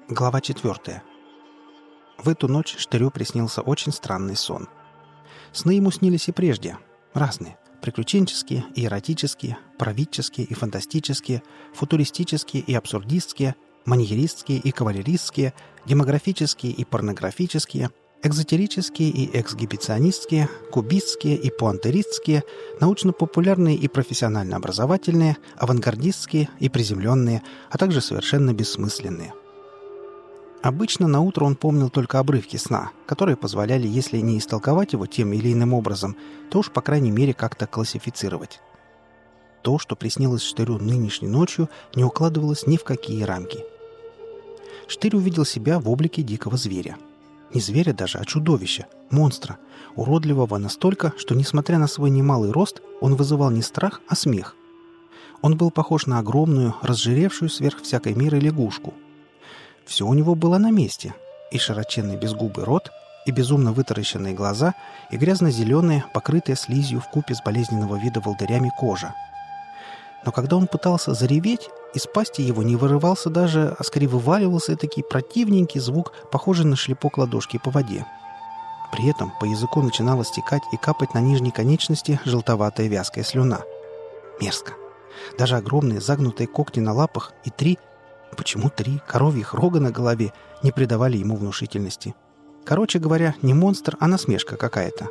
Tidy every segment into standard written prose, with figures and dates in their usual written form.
Глава 4. В эту ночь Штырю приснился очень странный сон. Сны ему снились и прежде. Разные. Приключенческие и эротические, правительские и фантастические, футуристические и абсурдистские, маньеристские и кавалеристские, демографические и порнографические, экзотерические и эксгибиционистские, кубистские и пуантеристские, научно-популярные и профессионально-образовательные, авангардистские и приземленные, а также совершенно бессмысленные. Обычно наутро он помнил только обрывки сна, которые позволяли, если не истолковать его тем или иным образом, то уж, по крайней мере, как-то классифицировать. То, что приснилось Штырю нынешней ночью, не укладывалось ни в какие рамки. Штырь увидел себя в облике дикого зверя. Не зверя даже, а чудовища, монстра, уродливого настолько, что, несмотря на свой немалый рост, он вызывал не страх, а смех. Он был похож на огромную, разжиревшую сверх всякой меры лягушку. Все у него было на месте. И широченный безгубый рот, и безумно вытаращенные глаза, и грязно-зеленая, покрытая слизью вкупе с болезненного вида волдырями кожа. Но когда он пытался зареветь, из пасти его не вырывался даже, а скорее вываливался этакий противненький звук, похожий на шлепок ладошки по воде. При этом по языку начинала стекать и капать на нижней конечности желтоватая вязкая слюна. Мерзко. Даже огромные загнутые когти на лапах и три коровьих рога на голове не придавали ему внушительности. Короче говоря, не монстр, а насмешка какая-то.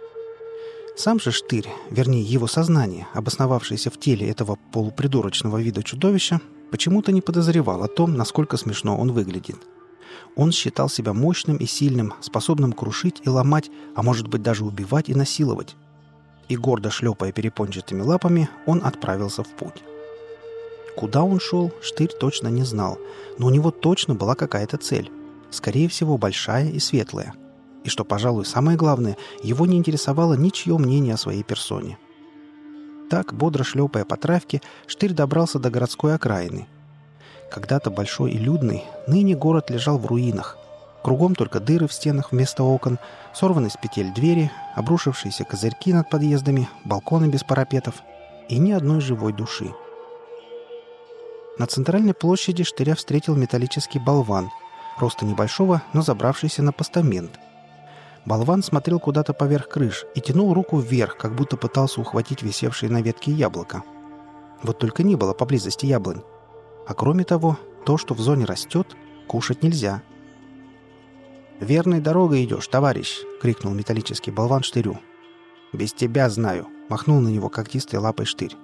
Сам же Штырь, вернее его сознание, обосновавшееся в теле этого полупридурочного вида чудовища, почему-то не подозревал о том, насколько смешно он выглядит. Он считал себя мощным и сильным, способным крушить и ломать, а может быть даже убивать и насиловать. И гордо шлепая перепончатыми лапами, он отправился в путь. Куда он шел, Штырь точно не знал, но у него точно была какая-то цель. Скорее всего, большая и светлая. И что, пожалуй, самое главное, его не интересовало ничье мнение о своей персоне. Так, бодро шлепая по травке, Штырь добрался до городской окраины. Когда-то большой и людный, ныне город лежал в руинах. Кругом только дыры в стенах вместо окон, сорванные с петель двери, обрушившиеся козырьки над подъездами, балконы без парапетов и ни одной живой души. На центральной площади Штыря встретил металлический болван, роста небольшого, но забравшийся на постамент. Болван смотрел куда-то поверх крыш и тянул руку вверх, как будто пытался ухватить висевшее на ветке яблоко. Вот только не было поблизости яблонь. А кроме того, то, что в зоне растет, кушать нельзя. «Верной дорогой идешь, товарищ!» — крикнул металлический болван Штырю. «Без тебя знаю!» — махнул на него когтистой лапой Штырь.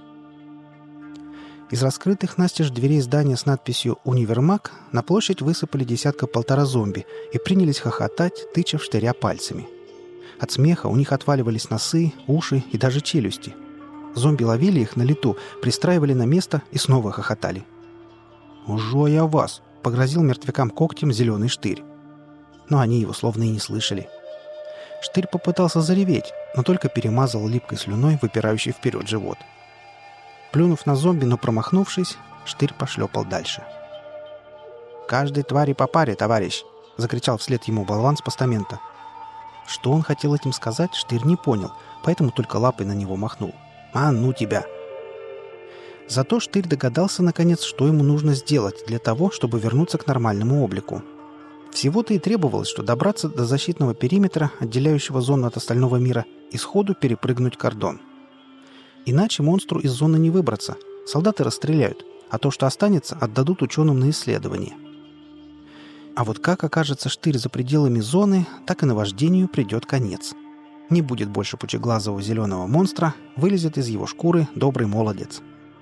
Из раскрытых настежь дверей здания с надписью «Универмаг» на площадь высыпали десятка-полтора зомби и принялись хохотать, тыча в Штыря пальцами. От смеха у них отваливались носы, уши и даже челюсти. Зомби ловили их на лету, пристраивали на место и снова хохотали. «Ужо я вас!» — погрозил мертвякам когтем зеленый Штырь. Но они его словно и не слышали. Штырь попытался зареветь, но только перемазал липкой слюной выпирающий вперед живот. Плюнув на зомби, но промахнувшись, Штырь пошлепал дальше. «Каждой твари по паре, товарищ!» — закричал вслед ему болван с постамента. Что он хотел этим сказать, Штырь не понял, поэтому только лапой на него махнул. «А ну тебя!» Зато Штырь догадался, наконец, что ему нужно сделать для того, чтобы вернуться к нормальному облику. Всего-то и требовалось, что добраться до защитного периметра, отделяющего зону от остального мира, и сходу перепрыгнуть кордон. Иначе монстру из зоны не выбраться. Солдаты расстреляют, а то, что останется, отдадут ученым на исследование. А вот как окажется Штырь за пределами зоны, так и наваждению придет конец. Не будет больше пучеглазого зеленого монстра, вылезет из его шкуры добрый молодец.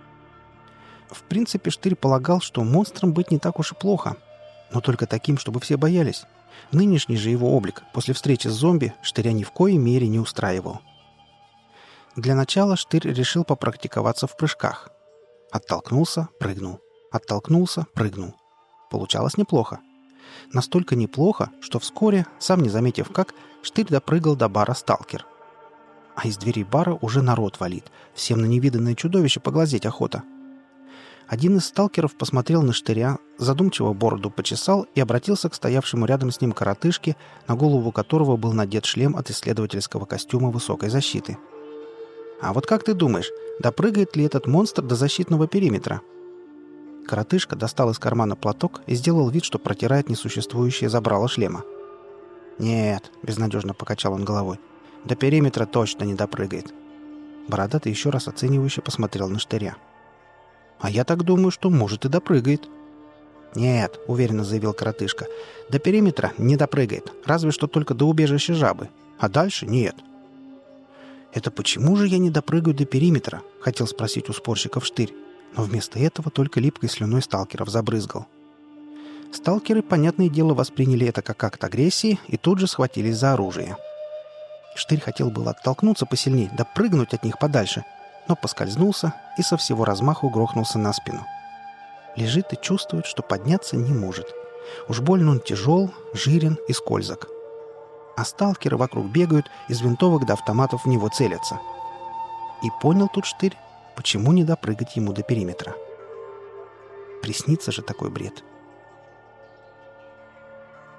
В принципе, Штырь полагал, что монстром быть не так уж и плохо, но только таким, чтобы все боялись. Нынешний же его облик после встречи с зомби Штыря ни в коей мере не устраивал. Для начала Штырь решил попрактиковаться в прыжках. Оттолкнулся, прыгнул. Оттолкнулся, прыгнул. Получалось неплохо. Настолько неплохо, что вскоре, сам не заметив как, Штырь допрыгал до бара «Сталкер». А из дверей бара уже народ валит. Всем на невиданное чудовище поглазеть охота. Один из сталкеров посмотрел на Штыря, задумчиво бороду почесал и обратился к стоявшему рядом с ним коротышке, на голову которого был надет шлем от исследовательского костюма высокой защиты. «А вот как ты думаешь, допрыгает ли этот монстр до защитного периметра?» Коротышка достал из кармана платок и сделал вид, что протирает несуществующее забрало шлема. «Нет», — безнадежно покачал он головой, — «до периметра точно не допрыгает». Бородатый еще раз оценивающе посмотрел на Штыря. «А я так думаю, что, может, и допрыгает». «Нет», — уверенно заявил коротышка, — «до периметра не допрыгает, разве что только до убежища жабы. А дальше нет». «Это почему же я не допрыгаю до периметра?» — хотел спросить у спорщиков Штырь, но вместо этого только липкой слюной сталкеров забрызгал. Сталкеры, понятное дело, восприняли это как акт агрессии и тут же схватились за оружие. Штырь хотел было оттолкнуться посильней, да прыгнуть от них подальше, но поскользнулся и со всего размаху грохнулся на спину. Лежит и чувствует, что подняться не может. Уж больно он тяжел, жирен и скользок. А сталкеры вокруг бегают, из винтовок до автоматов в него целятся. И понял тут Штырь, почему не допрыгать ему до периметра. Приснится же такой бред.